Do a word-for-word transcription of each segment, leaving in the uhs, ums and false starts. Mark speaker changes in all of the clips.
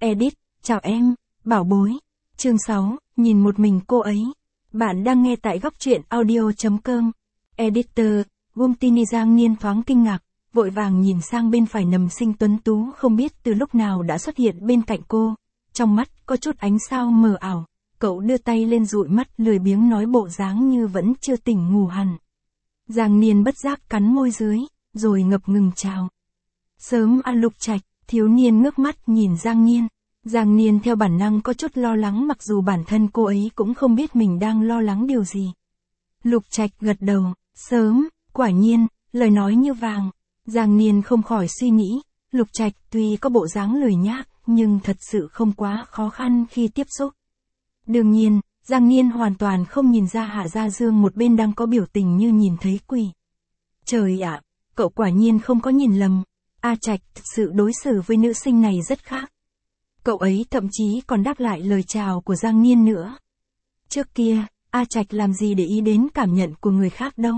Speaker 1: Edit, chào em, bảo bối. Chương sáu, nhìn một mình cô ấy. Bạn đang nghe tại góc truyện audio.com. Editor, Gumtini Giang Niên thoáng kinh ngạc, vội vàng nhìn sang bên phải nầm sinh tuấn tú không biết từ lúc nào đã xuất hiện bên cạnh cô. Trong mắt có chút ánh sao mờ ảo, cậu đưa tay lên dụi mắt lười biếng nói bộ dáng như vẫn chưa tỉnh ngủ hẳn. Giang Niên bất giác cắn môi dưới, rồi ngập ngừng chào. Sớm ăn Lục Trạch, thiếu niên ngước mắt nhìn Giang Niên. Giang Niên theo bản năng có chút lo lắng mặc dù bản thân cô ấy cũng không biết mình đang lo lắng điều gì. Lục Trạch gật đầu, sớm, quả nhiên, lời nói như vàng. Giang Niên không khỏi suy nghĩ, Lục Trạch tuy có bộ dáng lười nhác, nhưng thật sự không quá khó khăn khi tiếp xúc. Đương nhiên, Giang Niên hoàn toàn không nhìn ra Hạ Gia Dương một bên đang có biểu tình như nhìn thấy quỷ. Trời ạ, cậu quả nhiên không có nhìn lầm. A Trạch thực sự đối xử với nữ sinh này rất khác. Cậu ấy thậm chí còn đáp lại lời chào của Giang Niên nữa. Trước kia, A Trạch làm gì để ý đến cảm nhận của người khác đâu.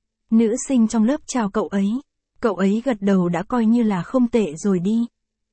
Speaker 1: Nữ sinh trong lớp chào cậu ấy, cậu ấy gật đầu đã coi như là không tệ rồi đi.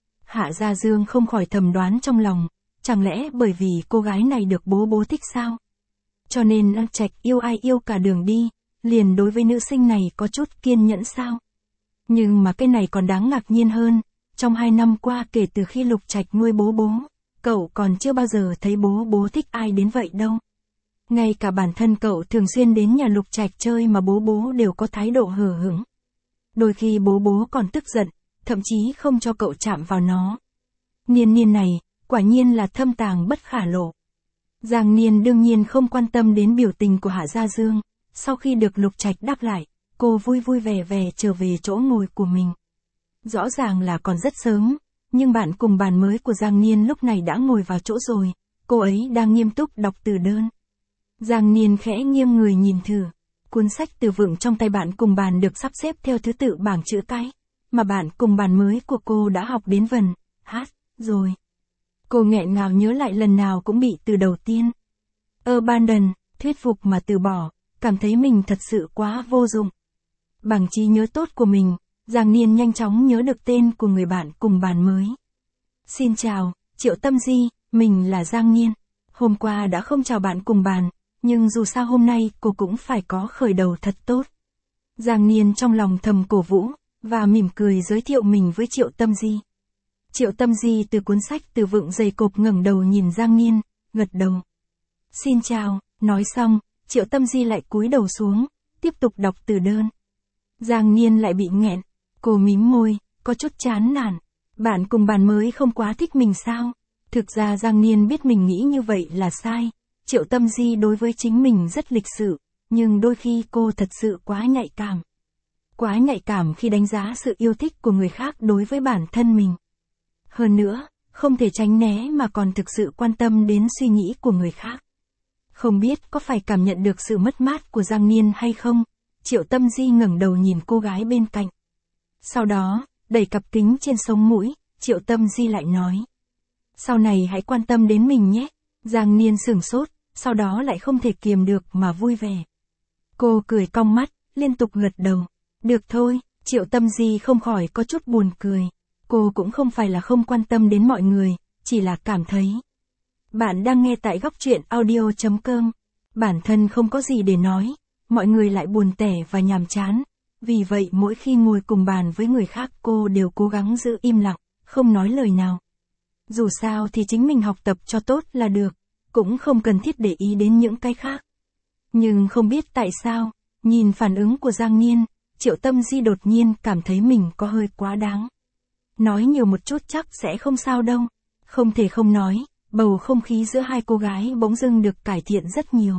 Speaker 1: Hạ Gia Dương không khỏi thầm đoán trong lòng, chẳng lẽ bởi vì cô gái này được bố bố thích sao? Cho nên A Trạch yêu ai yêu cả đường đi, liền đối với nữ sinh này có chút kiên nhẫn sao? Nhưng mà cái này còn đáng ngạc nhiên hơn, trong hai năm qua kể từ khi Lục Trạch nuôi bố bố, cậu còn chưa bao giờ thấy bố bố thích ai đến vậy đâu. Ngay cả bản thân cậu thường xuyên đến nhà Lục Trạch chơi mà bố bố đều có thái độ hờ hững. Đôi khi bố bố còn tức giận, thậm chí không cho cậu chạm vào nó. Niên Niên này, quả nhiên là thâm tàng bất khả lộ. Giang Niên đương nhiên không quan tâm đến biểu tình của Hạ Gia Dương, sau khi được Lục Trạch đáp lại, cô vui vui vẻ vẻ trở về chỗ ngồi của mình. Rõ ràng là còn rất sớm, nhưng bạn cùng bàn mới của Giang Niên lúc này đã ngồi vào chỗ rồi, cô ấy đang nghiêm túc đọc từ đơn. Giang Niên khẽ nghiêng người nhìn thử, cuốn sách từ vựng trong tay bạn cùng bàn được sắp xếp theo thứ tự bảng chữ cái, mà bạn cùng bàn mới của cô đã học đến vần, hát, rồi. Cô nghẹn ngào nhớ lại lần nào cũng bị từ đầu tiên. Abandon, thuyết phục mà từ bỏ, cảm thấy mình thật sự quá vô dụng. Bằng trí nhớ tốt của mình, Giang Niên nhanh chóng nhớ được tên của người bạn cùng bàn mới. Xin chào, Triệu Tâm Di, mình là Giang Niên. Hôm qua đã không chào bạn cùng bàn, nhưng dù sao hôm nay cô cũng phải có khởi đầu thật tốt. Giang Niên trong lòng thầm cổ vũ, và mỉm cười giới thiệu mình với Triệu Tâm Di. Triệu Tâm Di từ cuốn sách từ vựng dày cộp ngẩng đầu nhìn Giang Niên, gật đầu. Xin chào, nói xong, Triệu Tâm Di lại cúi đầu xuống, tiếp tục đọc từ đơn. Giang Niên lại bị nghẹn, cô mím môi, có chút chán nản. Bạn cùng bàn mới không quá thích mình sao? Thực ra Giang Niên biết mình nghĩ như vậy là sai. Triệu Tâm Di đối với chính mình rất lịch sự, nhưng đôi khi cô thật sự quá nhạy cảm. Quá nhạy cảm khi đánh giá sự yêu thích của người khác đối với bản thân mình. Hơn nữa, không thể tránh né mà còn thực sự quan tâm đến suy nghĩ của người khác. Không biết có phải cảm nhận được sự mất mát của Giang Niên hay không? Triệu Tâm Di ngẩng đầu nhìn cô gái bên cạnh. Sau đó, đẩy cặp kính trên sống mũi, Triệu Tâm Di lại nói. Sau này hãy quan tâm đến mình nhé. Giang Niên sửng sốt, sau đó lại không thể kiềm được mà vui vẻ. Cô cười cong mắt, liên tục gật đầu. Được thôi, Triệu Tâm Di không khỏi có chút buồn cười. Cô cũng không phải là không quan tâm đến mọi người, chỉ là cảm thấy. Bạn đang nghe tại góc truyện audio.com. Bản thân không có gì để nói, mọi người lại buồn tẻ và nhàm chán. Vì vậy mỗi khi ngồi cùng bàn với người khác cô đều cố gắng giữ im lặng, không nói lời nào. Dù sao thì chính mình học tập cho tốt là được, cũng không cần thiết để ý đến những cái khác. Nhưng không biết tại sao, nhìn phản ứng của Giang Niên, Triệu Tâm Di đột nhiên cảm thấy mình có hơi quá đáng. Nói nhiều một chút chắc sẽ không sao đâu. Không thể không nói, bầu không khí giữa hai cô gái bỗng dưng được cải thiện rất nhiều.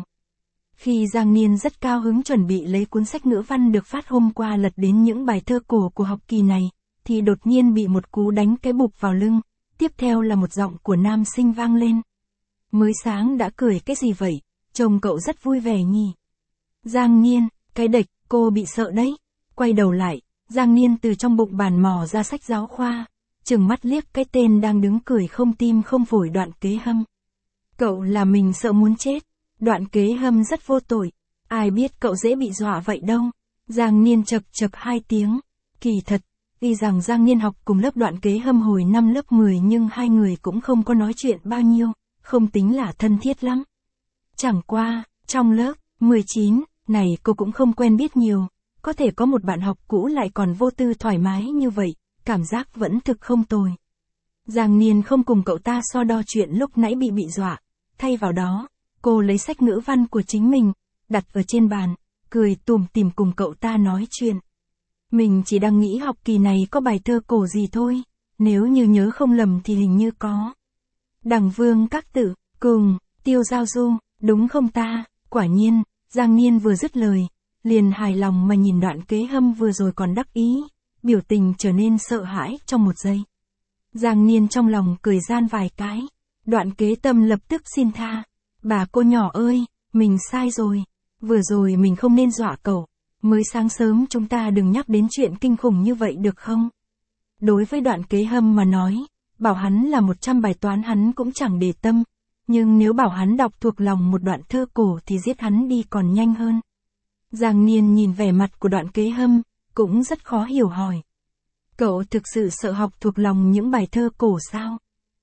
Speaker 1: Khi Giang Niên rất cao hứng chuẩn bị lấy cuốn sách ngữ văn được phát hôm qua lật đến những bài thơ cổ của học kỳ này, thì đột nhiên bị một cú đánh cái bụp vào lưng, tiếp theo là một giọng của nam sinh vang lên. Mới sáng đã cười cái gì vậy, trông cậu rất vui vẻ nhỉ. Giang Niên, cái đệch, cô bị sợ đấy. Quay đầu lại, Giang Niên từ trong bụng bàn mò ra sách giáo khoa, trừng mắt liếc cái tên đang đứng cười không tim không phổi Đoạn Kế Hâm. Cậu là mình sợ muốn chết. Đoạn Kế Hâm rất vô tội, ai biết cậu dễ bị dọa vậy đâu. Giang Niên chậc chậc hai tiếng. Kỳ thật, Tuy rằng Giang Niên học cùng lớp Đoạn Kế Hâm hồi năm lớp mười nhưng hai người cũng không có nói chuyện bao nhiêu, không tính là thân thiết lắm. Chẳng qua, trong lớp mười chín này cô cũng không quen biết nhiều, có thể có một bạn học cũ lại còn vô tư thoải mái như vậy, cảm giác vẫn thực không tồi. Giang Niên không cùng cậu ta so đo chuyện lúc nãy bị bị dọa, thay vào đó, cô lấy sách ngữ văn của chính mình, đặt ở trên bàn, cười tủm tỉm cùng cậu ta nói chuyện. Mình chỉ đang nghĩ học kỳ này có bài thơ cổ gì thôi, nếu như nhớ không lầm thì hình như có. Đằng Vương Các Tử, cùng, Tiêu Giao Du, đúng không ta? Quả nhiên, Giang Niên vừa dứt lời, liền hài lòng mà nhìn Đoạn Kế Hâm vừa rồi còn đắc ý, biểu tình trở nên sợ hãi trong một giây. Giang Niên trong lòng cười gian vài cái, Đoạn Kế Tâm lập tức xin tha. Bà cô nhỏ ơi, mình sai rồi, vừa rồi mình không nên dọa cậu, mới sáng sớm chúng ta đừng nhắc đến chuyện kinh khủng như vậy được không? Đối với Đoạn Kế Hâm mà nói, bảo hắn là một trăm bài toán hắn cũng chẳng để tâm, nhưng nếu bảo hắn đọc thuộc lòng một đoạn thơ cổ thì giết hắn đi còn nhanh hơn. Giang Niên nhìn vẻ mặt của Đoạn Kế Hâm, cũng rất khó hiểu hỏi. Cậu thực sự sợ học thuộc lòng những bài thơ cổ sao?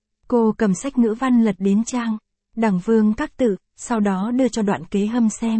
Speaker 1: Cô cầm sách ngữ văn lật đến trang Đằng Vương Các Tử, sau đó đưa cho Đoạn Kế Hâm xem.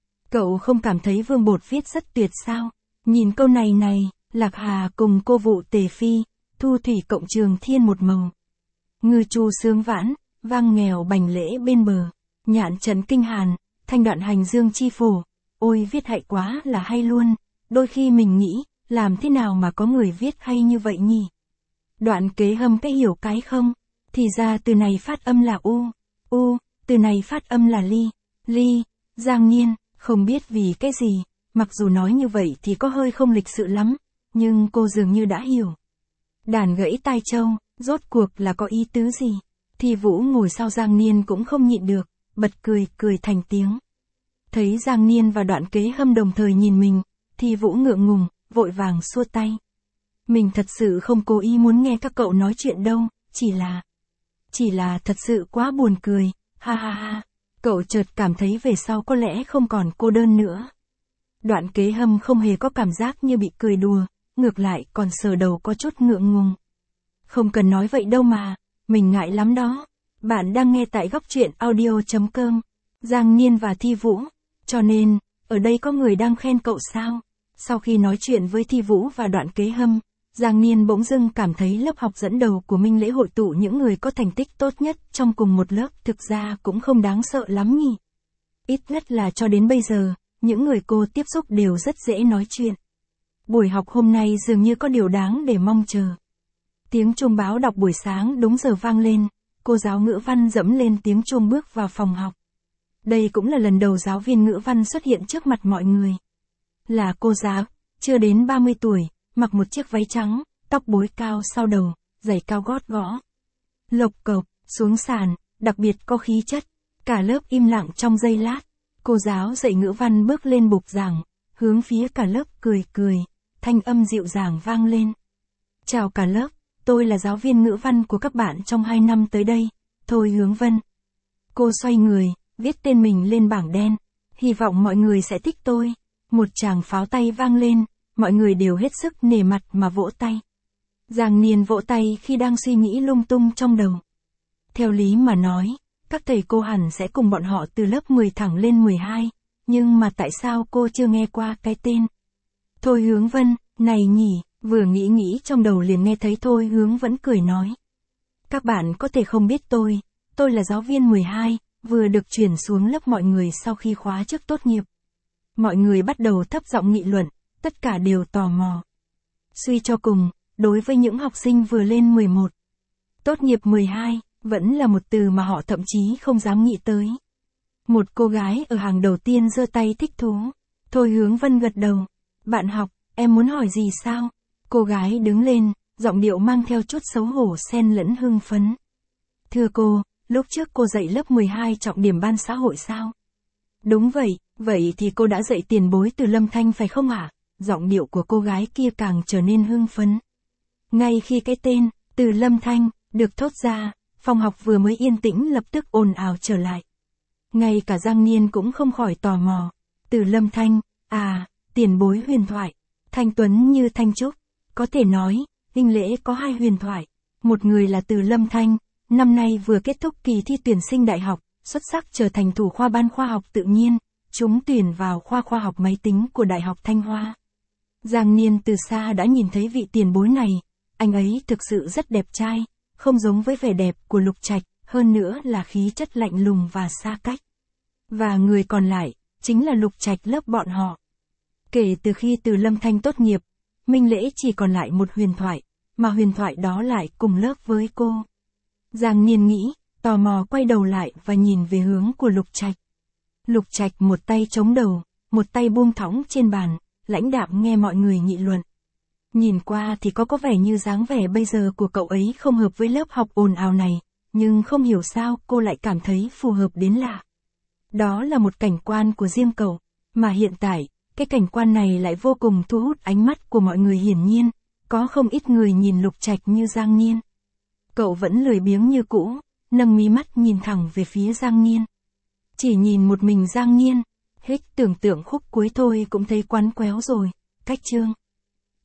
Speaker 1: Cậu không cảm thấy Vương Bột viết rất tuyệt sao? Nhìn câu này này, Lạc Hà cùng cô vụ tề phi, thu thủy cộng trường thiên một màu. Ngư chu sướng vãn, vang nghèo bành lễ bên bờ, nhạn trấn kinh hàn, thanh đoạn hành dương chi phổ. Ôi viết hay quá là hay luôn, đôi khi mình nghĩ, làm thế nào mà có người viết hay như vậy nhỉ? Đoạn Kế Hâm cái hiểu cái không? Thì ra từ này phát âm là u, u, từ này phát âm là ly, ly. Giang Niên, không biết vì cái gì, mặc dù nói như vậy thì có hơi không lịch sự lắm, nhưng cô dường như đã hiểu. Đàn gãy tai châu, rốt cuộc là có ý tứ gì? Thì Vũ ngồi sau Giang Niên cũng không nhịn được, bật cười, cười thành tiếng. Thấy Giang Niên và Đoạn Kế Hâm đồng thời nhìn mình, thì Vũ ngượng ngùng, vội vàng xua tay. Mình thật sự không cố ý muốn nghe các cậu nói chuyện đâu, chỉ là... Chỉ là thật sự quá buồn cười, ha ha ha. Cậu chợt cảm thấy về sau có lẽ không còn cô đơn nữa. Đoạn Kế Hâm không hề có cảm giác như bị cười đùa, ngược lại còn sờ đầu có chút ngượng ngùng. Không cần nói vậy đâu mà, mình ngại lắm đó. Bạn đang nghe tại góc truyện audio chấm com. Giang Niên và Thi Vũ. Cho nên, ở đây có người đang khen cậu sao? Sau khi nói chuyện với Thi Vũ và Đoạn Kế Hâm, Giang Niên bỗng dưng cảm thấy lớp học dẫn đầu của Minh Lễ hội tụ những người có thành tích tốt nhất trong cùng một lớp thực ra cũng không đáng sợ lắm nhỉ. Ít nhất là cho đến bây giờ, những người cô tiếp xúc đều rất dễ nói chuyện. Buổi học hôm nay dường như có điều đáng để mong chờ. Tiếng chuông báo đọc buổi sáng đúng giờ vang lên, cô giáo ngữ văn dẫm lên tiếng chuông bước vào phòng học. Đây cũng là lần đầu giáo viên ngữ văn xuất hiện trước mặt mọi người. Là cô giáo, chưa đến ba mươi tuổi, mặc một chiếc váy trắng, tóc búi cao sau đầu, giày cao gót gõ. Lộc cộc, xuống sàn, đặc biệt có khí chất. Cả lớp im lặng trong giây lát. Cô giáo dạy ngữ văn bước lên bục giảng, hướng phía cả lớp cười cười, thanh âm dịu dàng vang lên. Chào cả lớp, tôi là giáo viên ngữ văn của các bạn trong hai năm tới đây, Thôi Hướng Vân. Cô xoay người, viết tên mình lên bảng đen, hy vọng mọi người sẽ thích tôi. Một tràng pháo tay vang lên, mọi người đều hết sức nể mặt mà vỗ tay. Giang Niên vỗ tay khi đang suy nghĩ lung tung trong đầu. Theo lý mà nói, các thầy cô hẳn sẽ cùng bọn họ từ lớp mười thẳng lên mười hai, nhưng mà tại sao cô chưa nghe qua cái tên? Thôi Hướng Vân, này nhỉ, vừa nghĩ nghĩ trong đầu liền nghe thấy Thôi Hướng vẫn cười nói. Các bạn có thể không biết tôi, tôi là giáo viên mười hai, vừa được chuyển xuống lớp mọi người sau khi khóa trước tốt nghiệp. Mọi người bắt đầu thấp giọng nghị luận, tất cả đều tò mò. Suy cho cùng, đối với những học sinh vừa lên mười một, tốt nghiệp mười hai, vẫn là một từ mà họ thậm chí không dám nghĩ tới. Một cô gái ở hàng đầu tiên giơ tay thích thú. Thôi Hướng Vân gật đầu. Bạn học, em muốn hỏi gì sao? Cô gái đứng lên, giọng điệu mang theo chút xấu hổ xen lẫn hưng phấn. Thưa cô, lúc trước cô dạy lớp mười hai trọng điểm ban xã hội sao? Đúng vậy, vậy thì cô đã dạy tiền bối Từ Lâm Thanh phải không ạ? À? Giọng điệu của cô gái kia càng trở nên hưng phấn. Ngay khi cái tên, Từ Lâm Thanh, được thốt ra, phòng học vừa mới yên tĩnh lập tức ồn ào trở lại. Ngay cả Giang Niên cũng không khỏi tò mò. Từ Lâm Thanh, à, tiền bối huyền thoại, thanh tuấn như thanh trúc, Có thể nói, Đinh Lễ có hai huyền thoại. Một người là Từ Lâm Thanh, năm nay vừa kết thúc kỳ thi tuyển sinh đại học, xuất sắc trở thành thủ khoa ban khoa học tự nhiên, trúng tuyển vào khoa khoa học máy tính của Đại học Thanh Hoa. Giang Niên từ xa đã nhìn thấy vị tiền bối này, anh ấy thực sự rất đẹp trai, không giống với vẻ đẹp của Lục Trạch, hơn nữa là khí chất lạnh lùng và xa cách. Và người còn lại, chính là Lục Trạch lớp bọn họ. Kể từ khi Từ Lâm Thanh tốt nghiệp, Minh Lễ chỉ còn lại một huyền thoại, mà huyền thoại đó lại cùng lớp với cô. Giang Niên nghĩ, tò mò quay đầu lại và nhìn về hướng của Lục Trạch. Lục Trạch một tay chống đầu, một tay buông thõng trên bàn, lãnh đạm nghe mọi người nghị luận. Nhìn qua thì có có vẻ như dáng vẻ bây giờ của cậu ấy không hợp với lớp học ồn ào này, nhưng không hiểu sao cô lại cảm thấy phù hợp đến lạ. Đó là một cảnh quan của riêng cậu, mà hiện tại, cái cảnh quan này lại vô cùng thu hút ánh mắt của mọi người hiển nhiên, có không ít người nhìn Lục Trạch như Giang Niên. Cậu vẫn lười biếng như cũ, nâng mí mắt nhìn thẳng về phía Giang Niên. Chỉ nhìn một mình Giang Niên, hết tưởng tượng khúc cuối thôi cũng thấy quắn quéo rồi, cách chương.